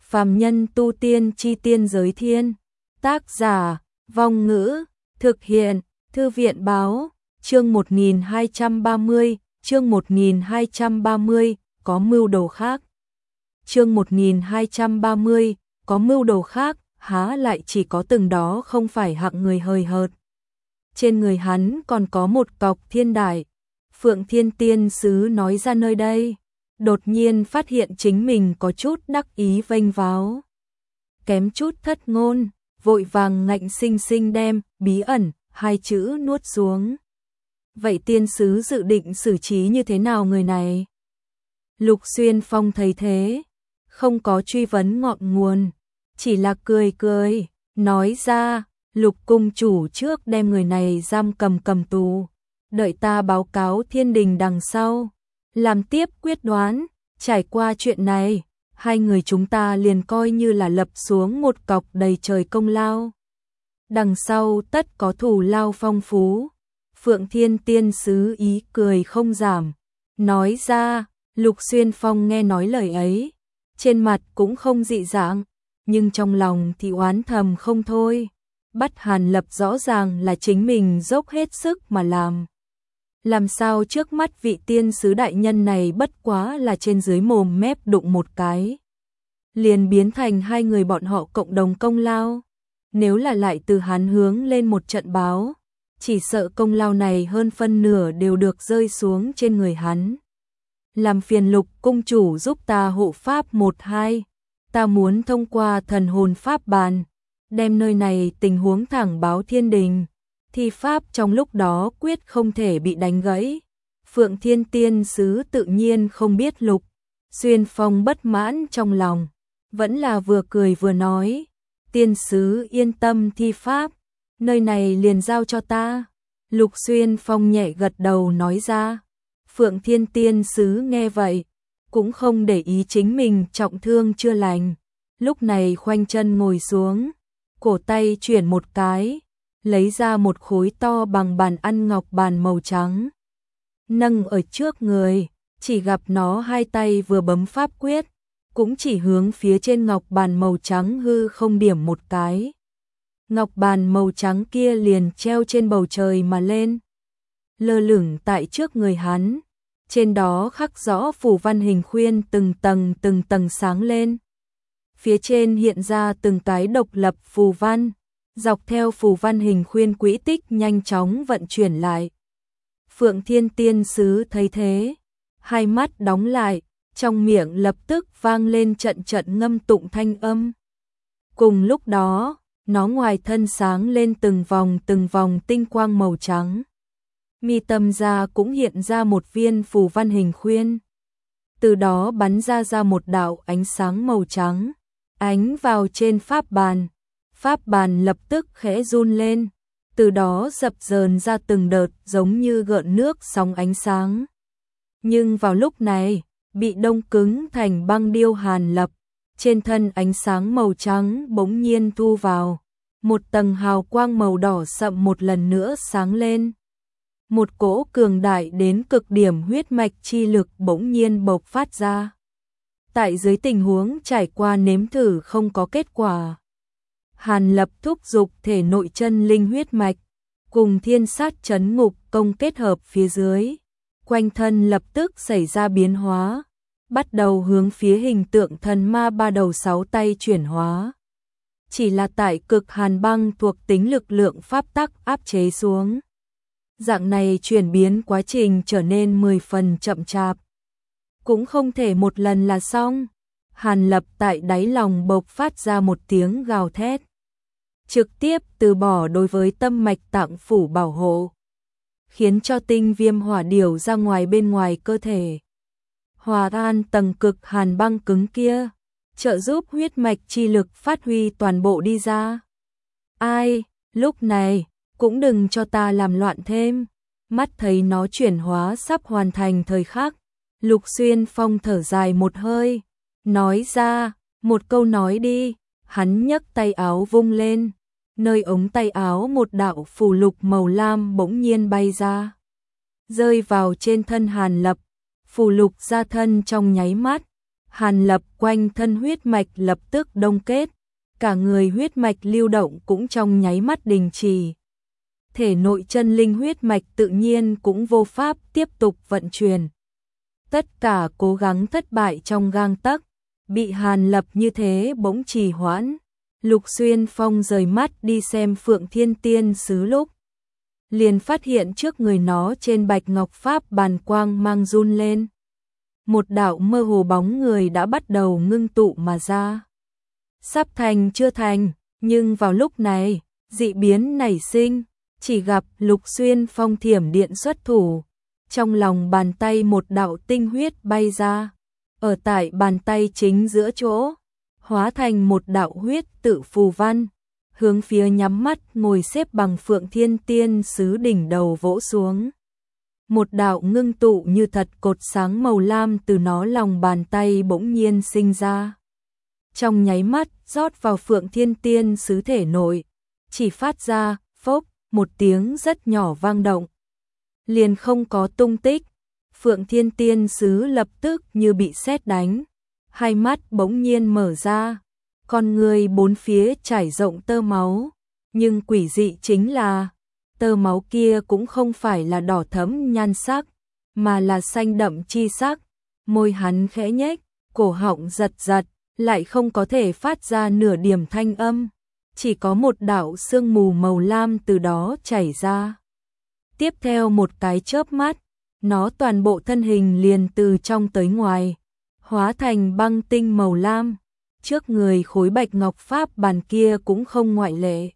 Phàm nhân tu tiên chi tiên giới thiên. Tác giả, Vong Ngữ, thực hiện, Thư viện báo, chương 1230, chương 1230, có mưu đồ khác. Chương 1230, có mưu đồ khác, há lại chỉ có từng đó không phải hạng người hời hợt. Trên người hắn còn có một cọc thiên đài. Phượng Thiên Tiên Sứ nói ra nơi đây, đột nhiên phát hiện chính mình có chút đắc ý vênh váo. Kém chút thất ngôn, vội vàng ngạnh sinh sinh đem bí ẩn hai chữ nuốt xuống. Vậy tiên sứ dự định xử trí như thế nào người này? Lục Xuyên Phong thấy thế, không có truy vấn ngọn nguồn, chỉ là cười cười, nói ra, Lục cung chủ trước đem người này giam cầm tù, đợi ta báo cáo thiên đình đằng sau, làm tiếp quyết đoán. Trải qua chuyện này, hai người chúng ta liền coi như là lập xuống một cọc đầy trời công lao. Đằng sau tất có thù lao phong phú. Phượng Thiên Tiên Sứ ý cười không giảm, nói ra. Lục Xuyên Phong nghe nói lời ấy, trên mặt cũng không dị dạng, nhưng trong lòng thì oán thầm không thôi. Bắt Hàn Lập rõ ràng là chính mình dốc hết sức mà làm sao trước mắt vị tiên sứ đại nhân này bất quá là trên dưới mồm mép đụng một cái, liền biến thành hai người bọn họ cộng đồng công lao. Nếu là lại từ hắn hướng lên một trận báo, chỉ sợ công lao này hơn phân nửa đều được rơi xuống trên người hắn. Làm phiền Lục cung chủ giúp ta hộ pháp 1-2, ta muốn thông qua thần hồn pháp bàn, đem nơi này tình huống thẳng báo thiên đình, thi pháp trong lúc đó quyết không thể bị đánh gãy. Phượng Thiên Tiên Sứ tự nhiên không biết Lục Xuyên Phong bất mãn trong lòng, vẫn là vừa cười vừa nói, tiên sứ yên tâm thi pháp, nơi này liền giao cho ta. Lục Xuyên Phong nhẹ gật đầu nói ra. Phượng Thiên Tiên Sứ nghe vậy, cũng không để ý chính mình trọng thương chưa lành, lúc này khoanh chân ngồi xuống, cổ tay chuyển một cái, lấy ra một khối to bằng bàn ăn ngọc bàn màu trắng, nâng ở trước người, chỉ gặp nó hai tay vừa bấm pháp quyết, cũng chỉ hướng phía trên ngọc bàn màu trắng hư không điểm một cái. Ngọc bàn màu trắng kia liền treo trên bầu trời mà lên, lơ lửng tại trước người hắn, trên đó khắc rõ phù văn hình khuyên từng tầng sáng lên. Phía trên hiện ra từng cái độc lập phù văn, dọc theo phù văn hình khuyên quỹ tích nhanh chóng vận chuyển lại. Phượng Thiên Tiên Sứ thấy thế, hai mắt đóng lại, trong miệng lập tức vang lên trận ngâm tụng thanh âm. Cùng lúc đó, nó ngoài thân sáng lên từng vòng tinh quang màu trắng. Mi tâm ra cũng hiện ra một viên phù văn hình khuyên. Từ đó bắn ra một đạo ánh sáng màu trắng, ánh vào trên pháp bàn. Pháp bàn lập tức khẽ run lên, từ đó dập dờn ra từng đợt giống như gợn nước sóng ánh sáng. Nhưng vào lúc này, bị đông cứng thành băng điêu Hàn Lập, trên thân ánh sáng màu trắng bỗng nhiên thu vào, một tầng hào quang màu đỏ sậm một lần nữa sáng lên. Một cỗ cường đại đến cực điểm huyết mạch chi lực bỗng nhiên bộc phát ra. Tại dưới tình huống trải qua nếm thử không có kết quả, Hàn Lập thúc giục thể nội chân linh huyết mạch, cùng thiên sát chấn ngục công kết hợp phía dưới, quanh thân lập tức xảy ra biến hóa, bắt đầu hướng phía hình tượng thần ma ba đầu sáu tay chuyển hóa. Chỉ là tại cực hàn băng thuộc tính lực lượng pháp tắc áp chế xuống, dạng này chuyển biến quá trình trở nên 10 phần chậm chạp, cũng không thể một lần là xong. Hàn Lập tại đáy lòng bộc phát ra một tiếng gào thét, trực tiếp từ bỏ đối với tâm mạch tạng phủ bảo hộ, khiến cho tinh viêm hỏa điểu ra bên ngoài cơ thể, hòa tan tầng cực hàn băng cứng kia, trợ giúp huyết mạch chi lực phát huy toàn bộ đi ra. Ai, lúc này, cũng đừng cho ta làm loạn thêm. Mắt thấy nó chuyển hóa sắp hoàn thành thời khắc, Lục Xuyên Phong thở dài một hơi, nói ra, một câu nói đi. Hắn nhấc tay áo vung lên, nơi ống tay áo một đạo phù lục màu lam bỗng nhiên bay ra, rơi vào trên thân Hàn Lập. Phù lục ra thân trong nháy mắt, Hàn Lập quanh thân huyết mạch lập tức đông kết, cả người huyết mạch lưu động cũng trong nháy mắt đình chỉ. Thể nội chân linh huyết mạch tự nhiên cũng vô pháp tiếp tục vận chuyển. Tất cả cố gắng thất bại trong gang tấc, bị Hàn Lập như thế bỗng trì hoãn. Lục Xuyên Phong rời mắt đi xem Phượng Thiên Tiên Sứ lúc, liền phát hiện trước người nó trên bạch ngọc pháp bàn quang mang run lên. Một đạo mơ hồ bóng người đã bắt đầu ngưng tụ mà ra. Sắp thành chưa thành, nhưng vào lúc này, dị biến nảy sinh, chỉ gặp Lục Xuyên Phong thiểm điện xuất thủ. Trong lòng bàn tay một đạo tinh huyết bay ra, ở tại bàn tay chính giữa chỗ, hóa thành một đạo huyết tự phù văn, hướng phía nhắm mắt ngồi xếp bằng Phượng Thiên Tiên Sứ đỉnh đầu vỗ xuống. Một đạo ngưng tụ như thật cột sáng màu lam từ nó lòng bàn tay bỗng nhiên sinh ra. Trong nháy mắt rót vào Phượng Thiên Tiên Sứ thể nội, chỉ phát ra phốc một tiếng rất nhỏ vang động, liền không có tung tích. Phượng Thiên Tiên Sứ lập tức như bị sét đánh, hai mắt bỗng nhiên mở ra, con người bốn phía trải rộng tơ máu, nhưng quỷ dị chính là tơ máu kia cũng không phải là đỏ thẫm nhan sắc, mà là xanh đậm chi sắc. Môi hắn khẽ nhếch, cổ họng giật giật, lại không có thể phát ra nửa điểm thanh âm, chỉ có một đạo sương mù màu lam từ đó chảy ra. Tiếp theo một cái chớp mắt, nó toàn bộ thân hình liền từ trong tới ngoài, hóa thành băng tinh màu lam, trước người khối bạch ngọc pháp bàn kia cũng không ngoại lệ.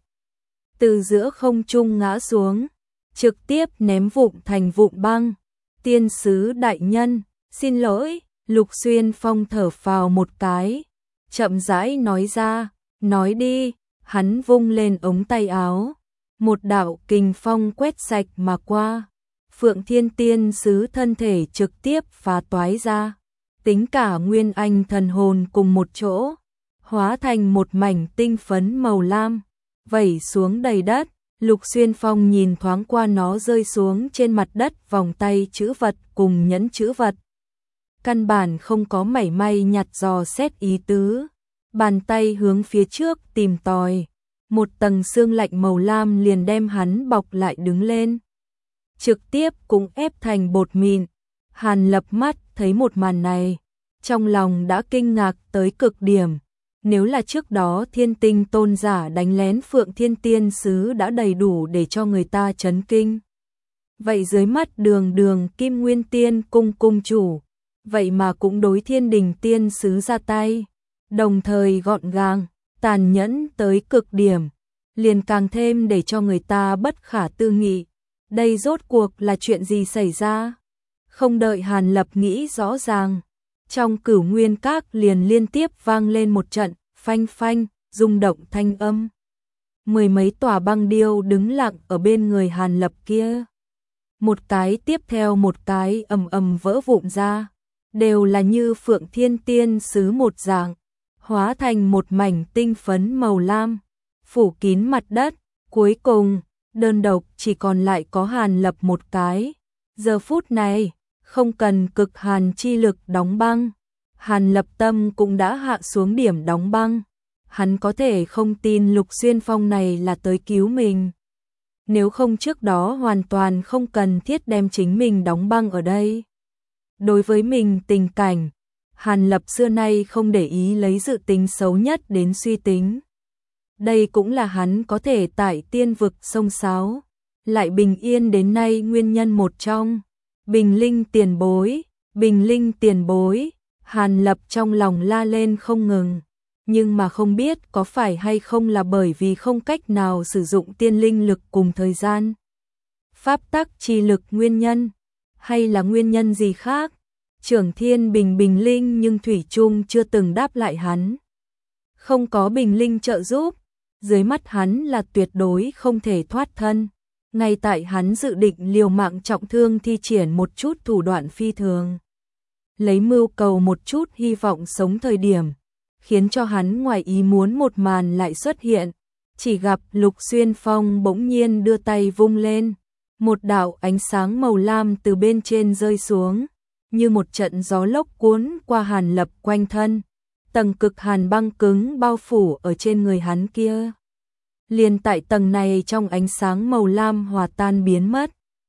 Từ giữa không trung ngã xuống, trực tiếp ném vụn thành vụn băng. Tiên sứ đại nhân, xin lỗi. Lục Xuyên Phong thở phào một cái, chậm rãi nói ra, nói đi. Hắn vung lên ống tay áo, một đạo kình phong quét sạch mà qua. Phượng Thiên Tiên Sứ thân thể trực tiếp phá toái ra, tính cả nguyên anh thần hồn cùng một chỗ, hóa thành một mảnh tinh phấn màu lam, vẩy xuống đầy đất. Lục Xuyên Phong nhìn thoáng qua nó rơi xuống trên mặt đất, vòng tay chữ vật cùng nhẫn chữ vật, căn bản không có mảy may nhặt dò xét ý tứ. Bàn tay hướng phía trước tìm tòi, một tầng xương lạnh màu lam liền đem hắn bọc lại đứng lên, trực tiếp cũng ép thành bột mịn. Hàn Lập mắt thấy một màn này, trong lòng đã kinh ngạc tới cực điểm. Nếu là trước đó Thiên Tinh tôn giả đánh lén Phượng Thiên Tiên Sứ đã đầy đủ để cho người ta chấn kinh, vậy dưới mắt đường Kim Nguyên Tiên cung cung chủ, vậy mà cũng đối Thiên Đình Tiên Sứ ra tay, đồng thời gọn gàng, tàn nhẫn tới cực điểm, liền càng thêm để cho người ta bất khả tư nghị. Đây rốt cuộc là chuyện gì xảy ra? Không đợi Hàn Lập nghĩ rõ ràng, trong Cửu Nguyên Các liền liên tiếp vang lên một trận phanh phanh rung động thanh âm. Mười mấy tòa băng điêu đứng lặng ở bên người Hàn Lập kia, một cái tiếp theo một cái ầm ầm vỡ vụn ra, đều là như Phượng Thiên Tiên Sứ một dạng, hóa thành một mảnh tinh phấn màu lam, phủ kín mặt đất. Cuối cùng, đơn độc chỉ còn lại có Hàn Lập một cái. Giờ phút này, không cần cực hàn chi lực đóng băng, Hàn Lập tâm cũng đã hạ xuống điểm đóng băng. Hắn có thể không tin Lục Xuyên Phong này là tới cứu mình. Nếu không trước đó hoàn toàn không cần thiết đem chính mình đóng băng ở đây. Đối với mình tình cảnh, Hàn Lập xưa nay không để ý lấy dự tính xấu nhất đến suy tính. Đây cũng là hắn có thể tại tiên vực sông sáo, lại bình yên đến nay nguyên nhân một trong. Bình linh tiền bối, bình linh tiền bối, Hàn Lập trong lòng la lên không ngừng, nhưng mà không biết có phải hay không là bởi vì không cách nào sử dụng tiên linh lực cùng thời gian, pháp tắc chi lực nguyên nhân, hay là nguyên nhân gì khác. Trưởng Thiên bình linh nhưng thủy chung chưa từng đáp lại hắn. Không có bình linh trợ giúp, dưới mắt hắn là tuyệt đối không thể thoát thân. Ngay tại hắn dự định liều mạng trọng thương thi triển một chút thủ đoạn phi thường, lấy mưu cầu một chút hy vọng sống thời điểm, khiến cho hắn ngoài ý muốn một màn lại xuất hiện. Chỉ gặp Lục Xuyên Phong bỗng nhiên đưa tay vung lên, một đạo ánh sáng màu lam từ bên trên rơi xuống, như một trận gió lốc cuốn qua Hàn Lập quanh thân, tầng cực hàn băng cứng bao phủ ở trên người hắn kia. Liền tại tầng này trong ánh sáng màu lam hòa tan biến mất.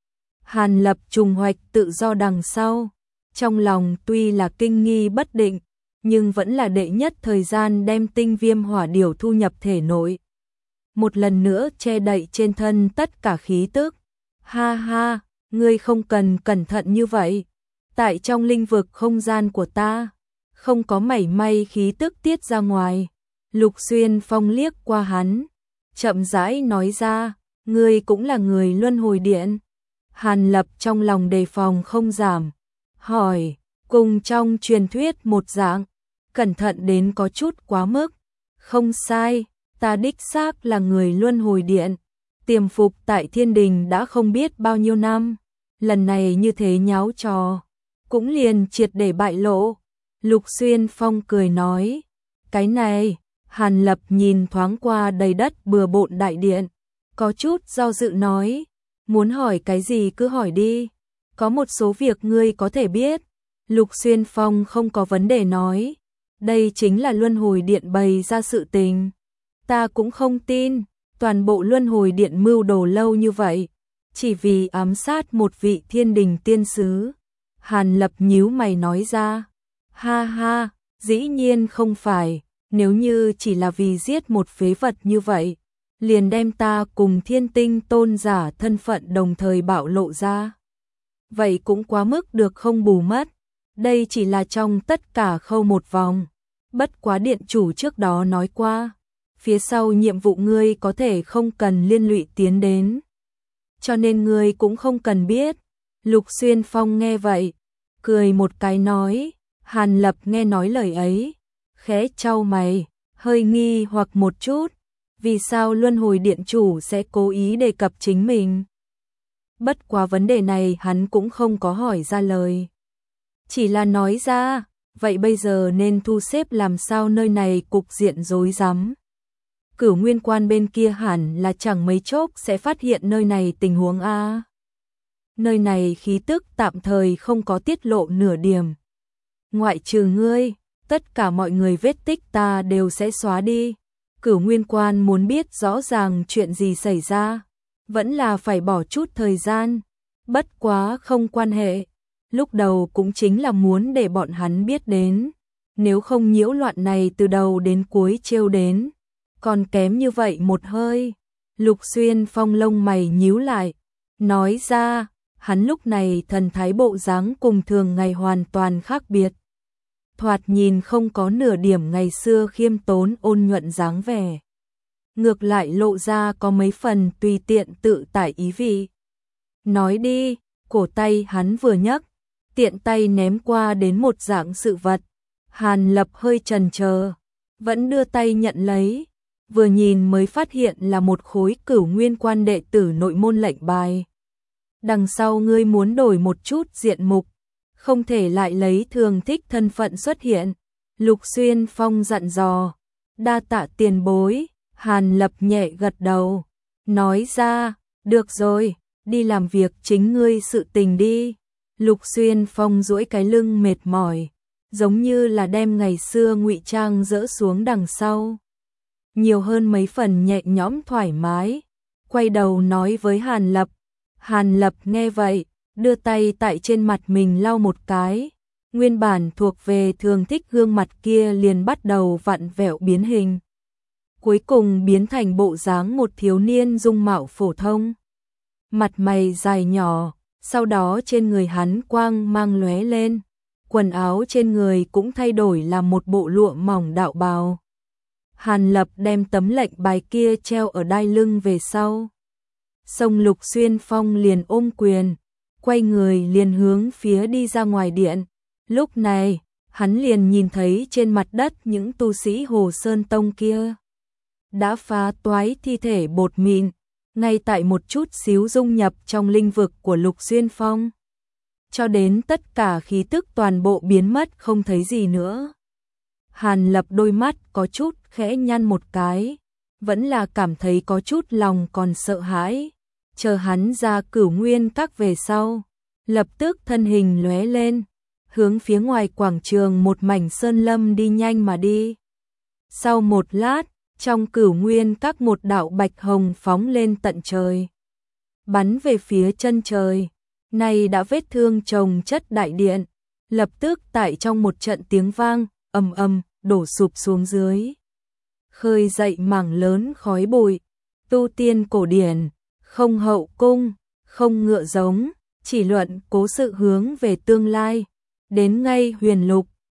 Hàn Lập trùng hoạch tự do đằng sau, trong lòng tuy là kinh nghi bất định, nhưng vẫn là đệ nhất thời gian đem tinh viêm hỏa điểu thu nhập thể nội. Một lần nữa che đậy trên thân tất cả khí tức. Ha ha, ngươi không cần cẩn thận như vậy. Tại trong linh vực không gian của ta, không có mảy may khí tức tiết ra ngoài. Lục Xuyên Phong liếc qua hắn, chậm rãi nói ra, ngươi cũng là người luân hồi điện. Hàn Lập trong lòng đề phòng không giảm, hỏi, cùng trong truyền thuyết một dạng, cẩn thận đến có chút quá mức. Không sai, ta đích xác là người luân hồi điện, tiềm phục tại thiên đình đã không biết bao nhiêu năm, lần này như thế nháo trò, cũng liền triệt để bại lộ. Lục Xuyên Phong cười nói, cái này. Hàn Lập nhìn thoáng qua đầy đất bừa bộn đại điện, có chút do dự nói, muốn hỏi cái gì cứ hỏi đi, có một số việc ngươi có thể biết. Lục Xuyên Phong không có vấn đề nói, đây chính là luân hồi điện bày ra sự tình. Ta cũng không tin, toàn bộ luân hồi điện mưu đồ lâu như vậy, chỉ vì ám sát một vị thiên đình tiên sứ. Hàn Lập nhíu mày nói ra, ha ha, dĩ nhiên không phải. Nếu như chỉ là vì giết một phế vật như vậy, liền đem ta cùng thiên tinh tôn giả thân phận đồng thời bạo lộ ra. Vậy cũng quá mức được không bù mất. Đây chỉ là trong tất cả khâu một vòng. Bất quá điện chủ trước đó nói qua, phía sau nhiệm vụ ngươi có thể không cần liên lụy tiến đến. Cho nên ngươi cũng không cần biết. Lục Xuyên Phong nghe vậy, cười một cái nói, Hàn Lập nghe nói lời ấy, khẽ chau mày, hơi nghi hoặc một chút, vì sao luân hồi điện chủ sẽ cố ý đề cập chính mình. Bất quá vấn đề này hắn cũng không có hỏi ra lời, chỉ là nói ra, vậy bây giờ nên thu xếp làm sao nơi này cục diện rối rắm. Cửu Nguyên Quan bên kia hẳn là chẳng mấy chốc sẽ phát hiện nơi này tình huống a. Nơi này khí tức tạm thời không có tiết lộ nửa điểm. Ngoại trừ ngươi, tất cả mọi người vết tích ta đều sẽ xóa đi. Cửu Nguyên Quan muốn biết rõ ràng chuyện gì xảy ra, vẫn là phải bỏ chút thời gian. Bất quá không quan hệ, lúc đầu cũng chính là muốn để bọn hắn biết đến. Nếu không nhiễu loạn này từ đầu đến cuối trêu đến, còn kém như vậy một hơi. Lục Xuyên Phong lông mày nhíu lại, nói ra, hắn lúc này thần thái bộ dáng cùng thường ngày hoàn toàn khác biệt. Thoạt nhìn không có nửa điểm ngày xưa khiêm tốn ôn nhuận dáng vẻ. Ngược lại lộ ra có mấy phần tùy tiện tự tại ý vị. Nói đi, cổ tay hắn vừa nhấc, tiện tay ném qua đến một dạng sự vật. Hàn Lập hơi chần chờ, vẫn đưa tay nhận lấy. Vừa nhìn mới phát hiện là một khối Cửu Nguyên Quan đệ tử nội môn lệnh bài. Đằng sau ngươi muốn đổi một chút diện mục, không thể lại lấy thường thích thân phận xuất hiện. Lục Xuyên Phong dặn dò, đa tạ tiền bối. Hàn Lập nhẹ gật đầu, nói ra, được rồi, đi làm việc chính ngươi sự tình đi. Lục Xuyên Phong duỗi cái lưng mệt mỏi, giống như là đem ngày xưa ngụy trang dỡ xuống đằng sau. Nhiều hơn mấy phần nhẹ nhõm thoải mái, quay đầu nói với Hàn Lập. Hàn Lập nghe vậy, đưa tay tại trên mặt mình lau một cái, nguyên bản thuộc về thường thích gương mặt kia liền bắt đầu vặn vẹo biến hình. Cuối cùng biến thành bộ dáng một thiếu niên dung mạo phổ thông. Mặt mày dài nhỏ, sau đó trên người hắn quang mang lóe lên, quần áo trên người cũng thay đổi làm một bộ lụa mỏng đạo bào. Hàn Lập đem tấm lệnh bài kia treo ở đai lưng về sau. Xong Lục Xuyên Phong liền ôm quyền, quay người liền hướng phía đi ra ngoài điện. Lúc này, hắn liền nhìn thấy trên mặt đất những tu sĩ Hồ Sơn Tông kia đã phá toái thi thể bột mịn, ngay tại một chút xíu dung nhập trong linh vực của Lục Xuyên Phong. Cho đến tất cả khí tức toàn bộ biến mất không thấy gì nữa. Hàn Lập đôi mắt có chút khẽ nhăn một cái, vẫn là cảm thấy có chút lòng còn sợ hãi. Chờ hắn ra Cửu Nguyên Các về sau, lập tức thân hình lóe lên, hướng phía ngoài quảng trường một mảnh sơn lâm đi nhanh mà đi. Sau một lát, trong Cửu Nguyên Các một đạo bạch hồng phóng lên tận trời, bắn về phía chân trời. Này đã vết thương chồng chất đại điện, lập tức tại trong một trận tiếng vang ầm ầm đổ sụp xuống dưới, khơi dậy mảng lớn khói bụi. Tu tiên cổ điển, không hậu cung, không ngựa giống, chỉ luận cố sự hướng về tương lai. Đến ngay huyền lục,